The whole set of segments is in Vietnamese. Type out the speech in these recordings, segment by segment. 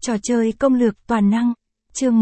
Trò chơi công lược toàn năng, chương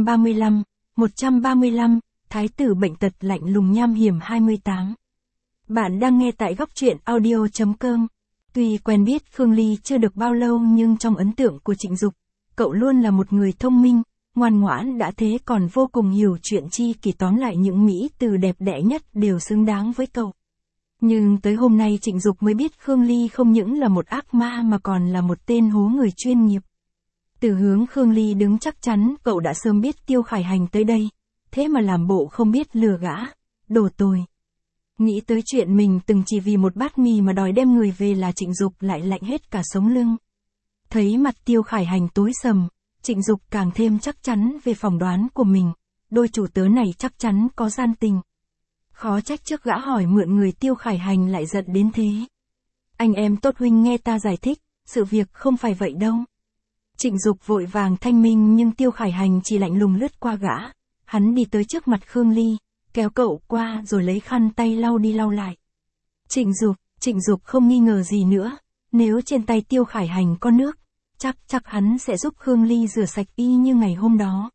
135, Thái tử bệnh tật lạnh lùng nham hiểm 28. Bạn đang nghe tại góc truyện audio.com. Tuy quen biết Khương Ly chưa được bao lâu nhưng trong ấn tượng của Trịnh Dục, cậu luôn là một người thông minh, ngoan ngoãn đã thế còn vô cùng hiểu chuyện chi kỷ, tóm lại những mỹ từ đẹp đẽ nhất đều xứng đáng với cậu. Nhưng tới hôm nay Trịnh Dục mới biết Khương Ly không những là một ác ma mà còn là một tên hố người chuyên nghiệp. Từ hướng Khương Ly đứng chắc chắn cậu đã sớm biết Tiêu Khải Hành tới đây, thế mà làm bộ không biết lừa gã, đồ tồi. Nghĩ tới chuyện mình từng chỉ vì một bát mì mà đòi đem người về là Trịnh Dục lại lạnh hết cả sống lưng. Thấy mặt Tiêu Khải Hành tối sầm, Trịnh Dục càng thêm chắc chắn về phỏng đoán của mình, đôi chủ tớ này chắc chắn có gian tình. Khó trách trước gã hỏi mượn người Tiêu Khải Hành lại giận đến thế. Anh em tốt huynh nghe ta giải thích, sự việc không phải vậy đâu. Trịnh Dục vội vàng thanh minh nhưng Tiêu Khải Hành chỉ lạnh lùng lướt qua gã. Hắn đi tới trước mặt Khương Ly, kéo cậu qua rồi lấy khăn tay lau đi lau lại. Trịnh Dục không nghi ngờ gì nữa, nếu trên tay Tiêu Khải Hành có nước, chắc hắn sẽ giúp Khương Ly rửa sạch y như ngày hôm đó.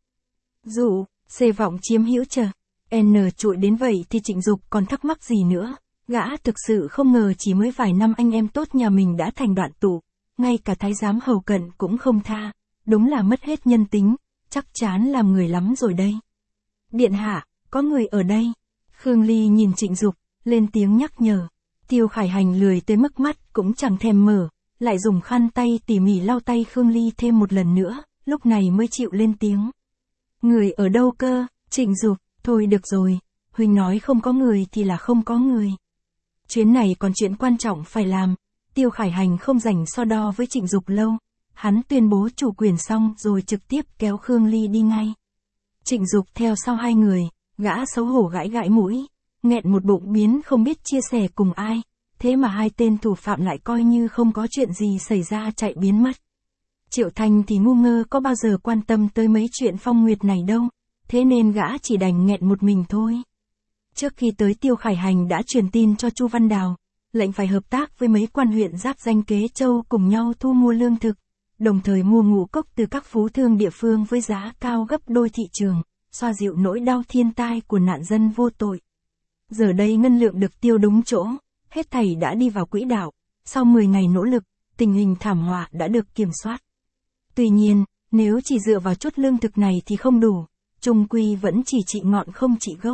Dụ, xê vọng chiếm hữu chờ. Trụi đến vậy thì Trịnh Dục còn thắc mắc gì nữa, gã thực sự không ngờ chỉ mới vài năm anh em tốt nhà mình đã thành đoạn tụ, ngay cả thái giám hầu cận cũng không tha, đúng là mất hết nhân tính, chắc chắn làm người lắm rồi đây. Điện hạ, có người ở đây. Khương Ly nhìn Trịnh Dục, lên tiếng nhắc nhở. Tiêu Khải Hành lười tới mức mắt cũng chẳng thèm mở, lại dùng khăn tay tỉ mỉ lau tay Khương Ly thêm một lần nữa, lúc này mới chịu lên tiếng. Người ở đâu cơ? Trịnh Dục, thôi được rồi, huynh nói không có người thì là không có người. Chuyến này còn chuyện quan trọng phải làm. Tiêu Khải Hành không rảnh so đo với Trịnh Dục lâu, hắn tuyên bố chủ quyền xong rồi trực tiếp kéo Khương Ly đi ngay. Trịnh Dục theo sau hai người, gã xấu hổ gãi mũi, nghẹn một bụng biến không biết chia sẻ cùng ai, thế mà hai tên thủ phạm lại coi như không có chuyện gì xảy ra chạy biến mất. Triệu Thành thì ngu ngơ có bao giờ quan tâm tới mấy chuyện phong nguyệt này đâu, thế nên gã chỉ đành nghẹn một mình thôi. Trước khi tới Tiêu Khải Hành đã truyền tin cho Chu Văn Đào, lệnh phải hợp tác với mấy quan huyện giáp danh Kế Châu cùng nhau thu mua lương thực, đồng thời mua ngũ cốc từ các phú thương địa phương với giá cao gấp đôi thị trường, xoa dịu nỗi đau thiên tai của nạn dân vô tội. Giờ đây ngân lượng được tiêu đúng chỗ, hết thảy đã đi vào quỹ đạo, sau 10 ngày nỗ lực, tình hình thảm họa đã được kiểm soát. Tuy nhiên, nếu chỉ dựa vào chút lương thực này thì không đủ, chung quy vẫn chỉ trị ngọn không trị gốc.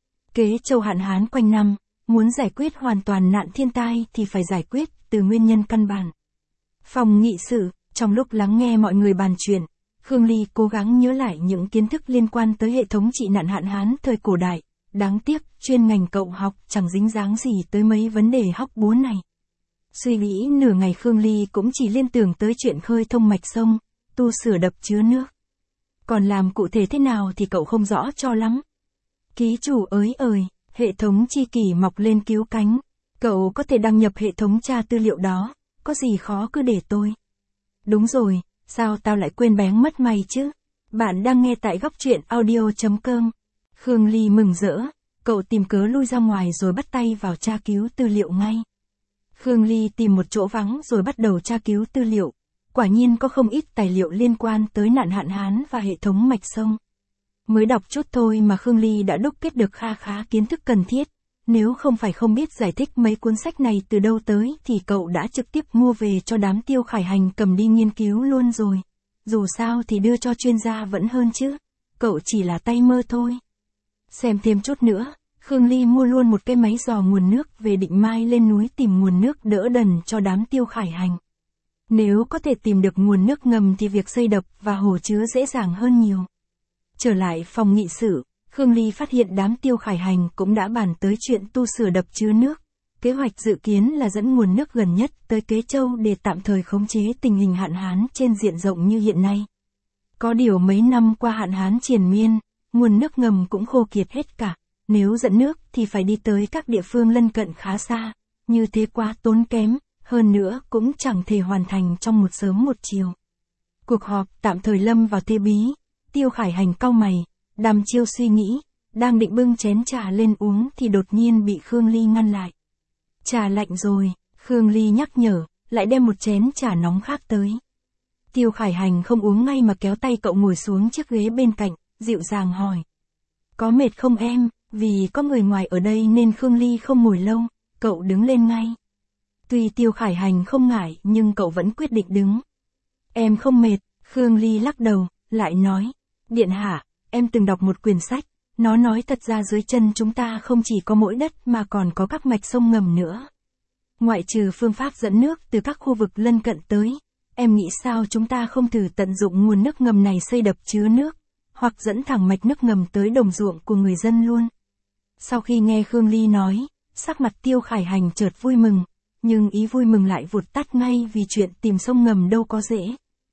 Kế Châu hạn hán quanh năm, muốn giải quyết hoàn toàn nạn thiên tai thì phải giải quyết từ nguyên nhân căn bản. Phòng nghị sự, trong lúc lắng nghe mọi người bàn chuyện, Khương Ly cố gắng nhớ lại những kiến thức liên quan tới hệ thống trị nạn hạn hán thời cổ đại. Đáng tiếc, chuyên ngành cậu học chẳng dính dáng gì tới mấy vấn đề hóc búa này. Suy nghĩ nửa ngày Khương Ly cũng chỉ liên tưởng tới chuyện khơi thông mạch sông, tu sửa đập chứa nước. Còn làm cụ thể thế nào thì cậu không rõ cho lắm. Ký chủ ới, hệ thống chi kỷ mọc lên cứu cánh. Cậu có thể đăng nhập hệ thống tra tư liệu đó, có gì khó cứ để tôi. Đúng rồi, sao tao lại quên bén mất mày chứ? Bạn đang nghe tại góc truyện audio.com. Khương Ly mừng rỡ, cậu tìm cớ lui ra ngoài rồi bắt tay vào tra cứu tư liệu ngay. Khương Ly tìm một chỗ vắng rồi bắt đầu tra cứu tư liệu. Quả nhiên có không ít tài liệu liên quan tới nạn hạn hán và hệ thống mạch sông. Mới đọc chút thôi mà Khương Ly đã đúc kết được khá kiến thức cần thiết. Nếu không phải không biết giải thích mấy cuốn sách này từ đâu tới thì cậu đã trực tiếp mua về cho đám Tiêu Khải Hành cầm đi nghiên cứu luôn rồi. Dù sao thì đưa cho chuyên gia vẫn hơn chứ. Cậu chỉ là tay mơ thôi. Xem thêm chút nữa, Khương Ly mua luôn một cái máy dò nguồn nước về định mai lên núi tìm nguồn nước đỡ đần cho đám Tiêu Khải Hành. Nếu có thể tìm được nguồn nước ngầm thì việc xây đập và hồ chứa dễ dàng hơn nhiều. Trở lại phòng nghị sự, Khương Ly phát hiện đám Tiêu Khải Hành cũng đã bàn tới chuyện tu sửa đập chứa nước. Kế hoạch dự kiến là dẫn nguồn nước gần nhất tới Kế Châu để tạm thời khống chế tình hình hạn hán trên diện rộng như hiện nay. Có điều mấy năm qua hạn hán triền miên, nguồn nước ngầm cũng khô kiệt hết cả. Nếu dẫn nước thì phải đi tới các địa phương lân cận khá xa, như thế quá tốn kém, hơn nữa cũng chẳng thể hoàn thành trong một sớm một chiều. Cuộc họp tạm thời lâm vào thế bí. Tiêu Khải Hành cau mày, đăm chiêu suy nghĩ, đang định bưng chén trà lên uống thì đột nhiên bị Khương Ly ngăn lại. Trà lạnh rồi, Khương Ly nhắc nhở, lại đem một chén trà nóng khác tới. Tiêu Khải Hành không uống ngay mà kéo tay cậu ngồi xuống chiếc ghế bên cạnh, dịu dàng hỏi. Có mệt không em? Vì có người ngoài ở đây nên Khương Ly không ngồi lâu, cậu đứng lên ngay. Tuy Tiêu Khải Hành không ngại nhưng cậu vẫn quyết định đứng. Em không mệt, Khương Ly lắc đầu, lại nói. Điện hạ, em từng đọc một quyển sách, nó nói thật ra dưới chân chúng ta không chỉ có mỗi đất mà còn có các mạch sông ngầm nữa. Ngoại trừ phương pháp dẫn nước từ các khu vực lân cận tới, em nghĩ sao chúng ta không thử tận dụng nguồn nước ngầm này xây đập chứa nước, hoặc dẫn thẳng mạch nước ngầm tới đồng ruộng của người dân luôn. Sau khi nghe Khương Ly nói, sắc mặt Tiêu Khải Hành chợt vui mừng, nhưng ý vui mừng lại vụt tắt ngay vì chuyện tìm sông ngầm đâu có dễ.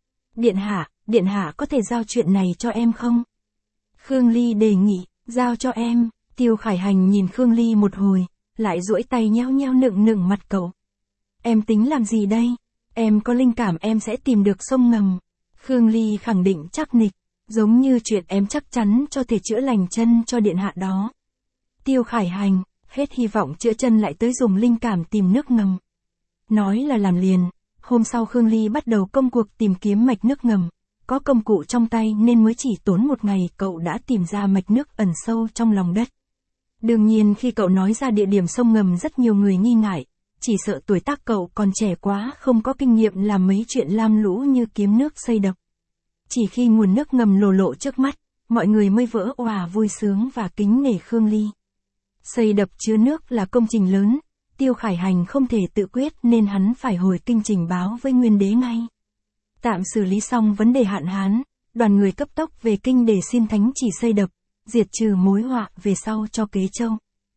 Điện hạ có thể giao chuyện này cho em không? Khương Ly đề nghị, giao cho em. Tiêu Khải Hành nhìn Khương Ly một hồi, lại duỗi tay nhéo nhéo nựng mặt cậu. Em tính làm gì đây? Em có linh cảm em sẽ tìm được sông ngầm. Khương Ly khẳng định chắc nịch, giống như chuyện em chắc chắn cho thể chữa lành chân cho điện hạ đó. Tiêu Khải Hành, hết hy vọng chữa chân lại tới dùng linh cảm tìm nước ngầm. Nói là làm liền, hôm sau Khương Ly bắt đầu công cuộc tìm kiếm mạch nước ngầm. Có công cụ trong tay nên mới chỉ tốn một ngày cậu đã tìm ra mạch nước ẩn sâu trong lòng đất. Đương nhiên khi cậu nói ra địa điểm sông ngầm rất nhiều người nghi ngại, chỉ sợ tuổi tác cậu còn trẻ quá không có kinh nghiệm làm mấy chuyện lam lũ như kiếm nước xây đập. Chỉ khi nguồn nước ngầm lộ trước mắt, mọi người mới vỡ òa vui sướng và kính nể Khương Ly. Xây đập chứa nước là công trình lớn, Tiêu Khải Hành không thể tự quyết nên hắn phải hồi kinh trình báo với Nguyên Đế ngay. Tạm xử lý xong vấn đề hạn hán, đoàn người cấp tốc về kinh để xin thánh chỉ xây đập, diệt trừ mối họa về sau cho Kế Châu.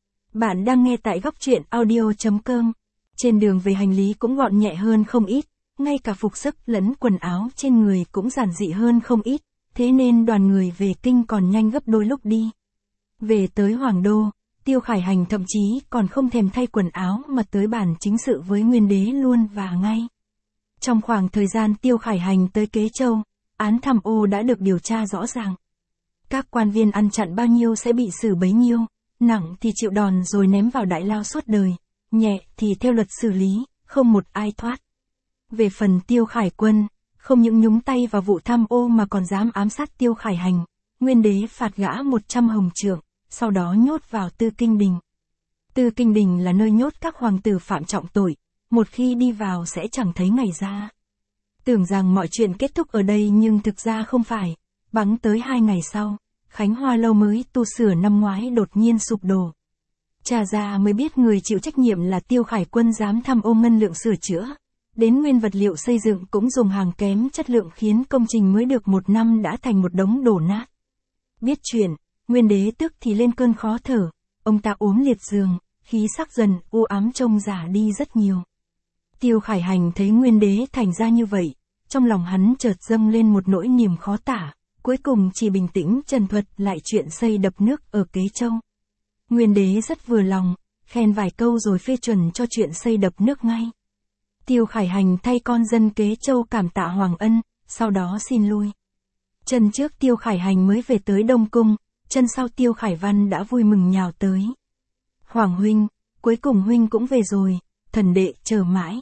Bạn đang nghe tại góc truyện audio.com. Trên đường về hành lý cũng gọn nhẹ hơn không ít, ngay cả phục sức lẫn quần áo trên người cũng giản dị hơn không ít, thế nên đoàn người về kinh còn nhanh gấp đôi lúc đi. Về tới Hoàng Đô, Tiêu Khải Hành thậm chí còn không thèm thay quần áo mà tới bàn chính sự với Nguyên Đế luôn và ngay. Trong khoảng thời gian Tiêu Khải Hành tới Kế Châu, án tham ô đã được điều tra rõ ràng. Các quan viên ăn chặn bao nhiêu sẽ bị xử bấy nhiêu, nặng thì chịu đòn rồi ném vào đại lao suốt đời, nhẹ thì theo luật xử lý, không một ai thoát. Về phần Tiêu Khải Quân, không những nhúng tay vào vụ tham ô mà còn dám ám sát Tiêu Khải Hành, Nguyên Đế phạt gã 100 hồng trượng, sau đó nhốt vào Tư Kinh Đình. Tư Kinh Đình là nơi nhốt các hoàng tử phạm trọng tội, một khi đi vào sẽ chẳng thấy ngày ra. Tưởng rằng mọi chuyện kết thúc ở đây nhưng thực ra không phải, bẵng tới 2 ngày sau, Khánh Hoa lâu mới tu sửa năm ngoái đột nhiên sụp đổ. Tra ra mới biết người chịu trách nhiệm là Tiêu Khải Quân dám tham ô ngân lượng sửa chữa. Đến nguyên vật liệu xây dựng cũng dùng hàng kém chất lượng khiến công trình mới được 1 năm đã thành một đống đổ nát. Biết chuyện, Nguyên Đế tức thì lên cơn khó thở, ông ta ốm liệt giường, khí sắc dần u ám trông già đi rất nhiều. Tiêu Khải Hành thấy Nguyên Đế thành ra như vậy, trong lòng hắn chợt dâng lên một nỗi niềm khó tả, cuối cùng chỉ bình tĩnh trần thuật lại chuyện xây đập nước ở Kế Châu. Nguyên Đế rất vừa lòng, khen vài câu rồi phê chuẩn cho chuyện xây đập nước ngay. Tiêu Khải Hành thay con dân Kế Châu cảm tạ Hoàng ân, sau đó xin lui. Chân trước Tiêu Khải Hành mới về tới Đông Cung, chân sau Tiêu Khải Văn đã vui mừng nhào tới. Hoàng huynh, cuối cùng huynh cũng về rồi, thần đệ chờ mãi.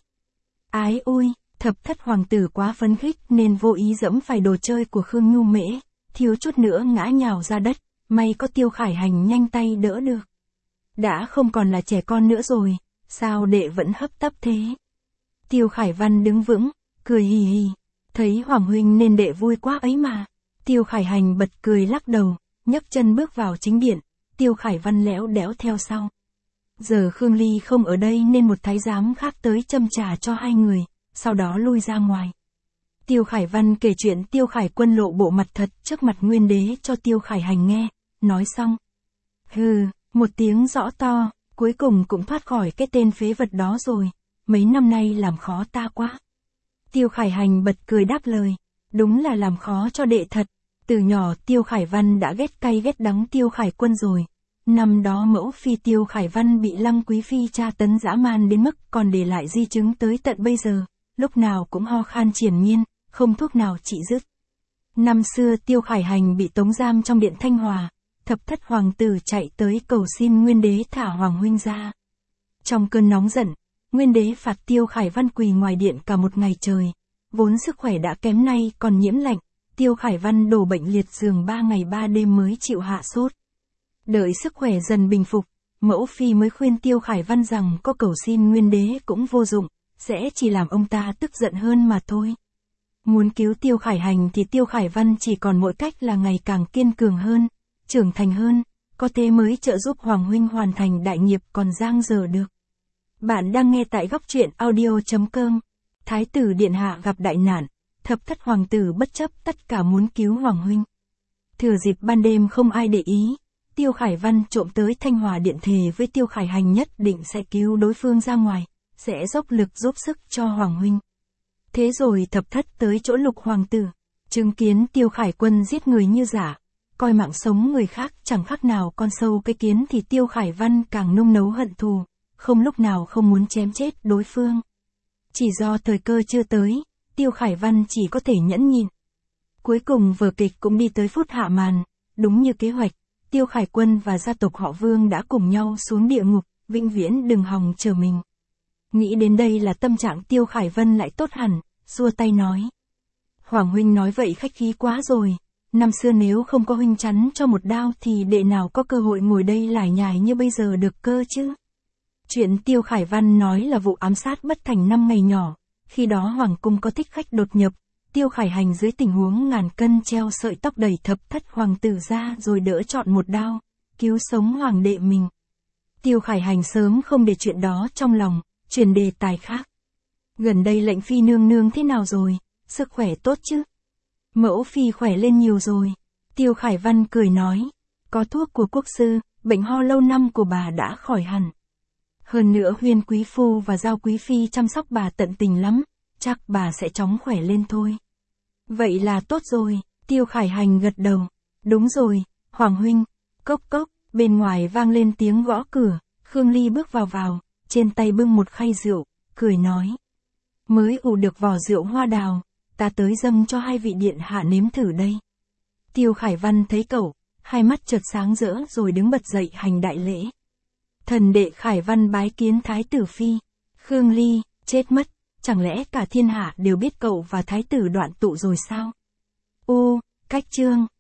Ái ôi, thập thất hoàng tử quá phấn khích nên vô ý dẫm phải đồ chơi của Khương Nhu Mễ, thiếu chút nữa ngã nhào ra đất, may có Tiêu Khải Hành nhanh tay đỡ được. Đã không còn là trẻ con nữa rồi, sao đệ vẫn hấp tấp thế? Tiêu Khải Văn đứng vững, cười hì hì, thấy Hoàng huynh nên đệ vui quá ấy mà. Tiêu Khải Hành bật cười lắc đầu, nhấc chân bước vào chính điện, Tiêu Khải Văn lẽo đẽo theo sau. Giờ Khương Ly không ở đây nên một thái giám khác tới châm trà cho hai người, sau đó lui ra ngoài. Tiêu Khải Văn kể chuyện Tiêu Khải Quân lộ bộ mặt thật trước mặt Nguyên Đế cho Tiêu Khải Hành nghe, nói xong. Hừ, một tiếng rõ to, cuối cùng cũng thoát khỏi cái tên phế vật đó rồi, mấy năm nay làm khó ta quá. Tiêu Khải Hành bật cười đáp lời, đúng là làm khó cho đệ thật, từ nhỏ Tiêu Khải Văn đã ghét cay ghét đắng Tiêu Khải Quân rồi. Năm đó mẫu phi Tiêu Khải Văn bị Lăng Quý Phi tra tấn dã man đến mức còn để lại di chứng tới tận bây giờ, lúc nào cũng ho khan triền miên, không thuốc nào trị dứt. Năm xưa Tiêu Khải Hành bị tống giam trong điện Thanh Hòa, thập thất hoàng tử chạy tới cầu xin Nguyên Đế thả Hoàng huynh ra. Trong cơn nóng giận, Nguyên Đế phạt Tiêu Khải Văn quỳ ngoài điện cả một ngày trời, vốn sức khỏe đã kém nay còn nhiễm lạnh, Tiêu Khải Văn đổ bệnh liệt giường 3 ngày 3 đêm mới chịu hạ sốt. Đợi sức khỏe dần bình phục, mẫu phi mới khuyên Tiêu Khải Văn rằng có cầu xin Nguyên Đế cũng vô dụng, sẽ chỉ làm ông ta tức giận hơn mà thôi. Muốn cứu Tiêu Khải Hành thì Tiêu Khải Văn chỉ còn mỗi cách là ngày càng kiên cường hơn, trưởng thành hơn, có thế mới trợ giúp Hoàng huynh hoàn thành đại nghiệp còn dang dở được. Bạn đang nghe tại góc truyện audio.com. Thái tử điện hạ gặp đại nạn, thập thất hoàng tử bất chấp tất cả muốn cứu Hoàng huynh. Thừa dịp ban đêm không ai để ý, Tiêu Khải Văn trộm tới Thanh Hòa điện thề với Tiêu Khải Hành nhất định sẽ cứu đối phương ra ngoài, sẽ dốc lực giúp sức cho Hoàng huynh. Thế rồi thập thất tới chỗ Lục hoàng tử, chứng kiến Tiêu Khải Quân giết người như giả, coi mạng sống người khác chẳng khác nào con sâu cái kiến thì Tiêu Khải Văn càng nung nấu hận thù, không lúc nào không muốn chém chết đối phương. Chỉ do thời cơ chưa tới, Tiêu Khải Văn chỉ có thể nhẫn nhịn. Cuối cùng vở kịch cũng đi tới phút hạ màn, đúng như kế hoạch, Tiêu Khải Quân và gia tộc họ Vương đã cùng nhau xuống địa ngục, vĩnh viễn đừng hòng chờ mình. Nghĩ đến đây là tâm trạng Tiêu Khải Văn lại tốt hẳn, xua tay nói. Hoàng huynh nói vậy khách khí quá rồi, năm xưa nếu không có huynh chắn cho một đao thì đệ nào có cơ hội ngồi đây lải nhải như bây giờ được cơ chứ. Chuyện Tiêu Khải Văn nói là vụ ám sát bất thành 5 ngày nhỏ, khi đó Hoàng cung có thích khách đột nhập, Tiêu Khải Hành dưới tình huống ngàn cân treo sợi tóc đẩy thập thất hoàng tử ra rồi đỡ chọn một đao, cứu sống hoàng đệ mình. Tiêu Khải Hành sớm không để chuyện đó trong lòng, chuyển đề tài khác. Gần đây lệnh phi nương nương thế nào rồi, sức khỏe tốt chứ? Mẫu phi khỏe lên nhiều rồi. Tiêu Khải Văn cười nói, có thuốc của quốc sư, bệnh ho lâu năm của bà đã khỏi hẳn. Hơn nữa Huyên quý phu và Giao quý phi chăm sóc bà tận tình lắm, chắc bà sẽ chóng khỏe lên thôi. Vậy là tốt rồi, Tiêu Khải Hành gật đầu. Đúng rồi, Hoàng huynh. Cốc cốc, bên ngoài vang lên tiếng gõ cửa, Khương Ly bước vào, trên tay bưng một khay rượu, cười nói. Mới ủ được vỏ rượu hoa đào, ta tới dâng cho hai vị điện hạ nếm thử đây. Tiêu Khải Văn thấy cậu, hai mắt chợt sáng rỡ rồi đứng bật dậy hành đại lễ. Thần đệ Khải Văn bái kiến Thái tử phi. Khương Ly, chết mất, chẳng lẽ cả thiên hạ đều biết cậu và Thái tử đoạn tụ rồi sao? Cách chương.